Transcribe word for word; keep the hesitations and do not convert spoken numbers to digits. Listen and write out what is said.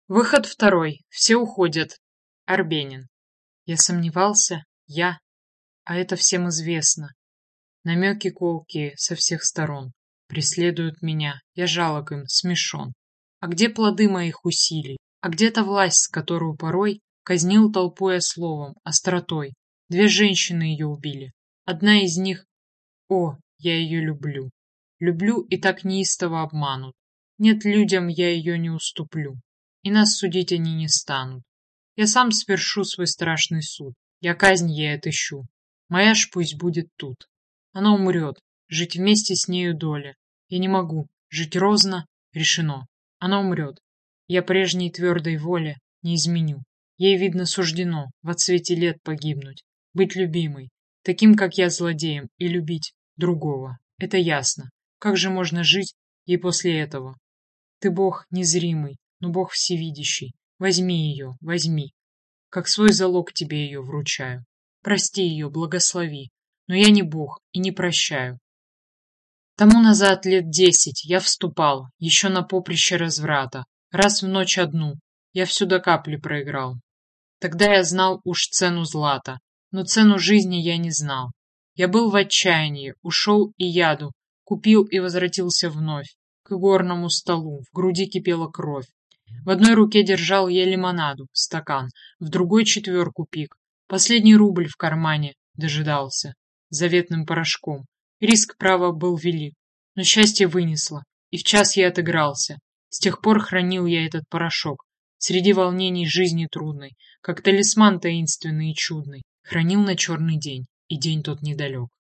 Выход второй. Все уходят. Арбенин. Я сомневался, я, а это всем известно. Намеки колкие со всех сторон преследуют меня, я жалок им, смешон. А где плоды моих усилий? А где та власть, с которую порой казнил толпу я словом, остротой? Две женщины ее убили. Одна из них... О, я ее люблю. Люблю и так неистово обманут. Нет, людям я ее не уступлю. И нас судить они не станут. Я сам свершу свой страшный суд. Я казнь ей отыщу. Моя ж пусть будет тут. Она умрет. Жить вместе с нею доля. Я не могу. Жить розно решено. Она умрет. Я прежней твердой воле не изменю. Ей, видно, суждено во цвете лет погибнуть. Быть любимой. Таким, как я, злодеем. И любить другого. Это ясно. Как же можно жить ей после этого? Ты Бог незримый, но Бог всевидящий. Возьми ее, возьми. Как свой залог тебе ее вручаю. Прости ее, благослови. Но я не Бог и не прощаю. Тому назад лет десять я вступал, еще на поприще разврата. Раз в ночь одну. Я всю до капли проиграл. Тогда я знал уж цену злата, но цену жизни я не знал. Я был в отчаянии, ушел и яду, купил и возвратился вновь. К игорному столу, в груди кипела кровь. В одной руке держал я лимонаду, стакан, в другой четверку пик. Последний рубль в кармане дожидался, заветным порошком. Риск, право, был велик, но счастье вынесло, и в час я отыгрался. С тех пор хранил я этот порошок, среди волнений жизни трудной, как талисман таинственный и чудный, хранил на черный день, и день тот недалек.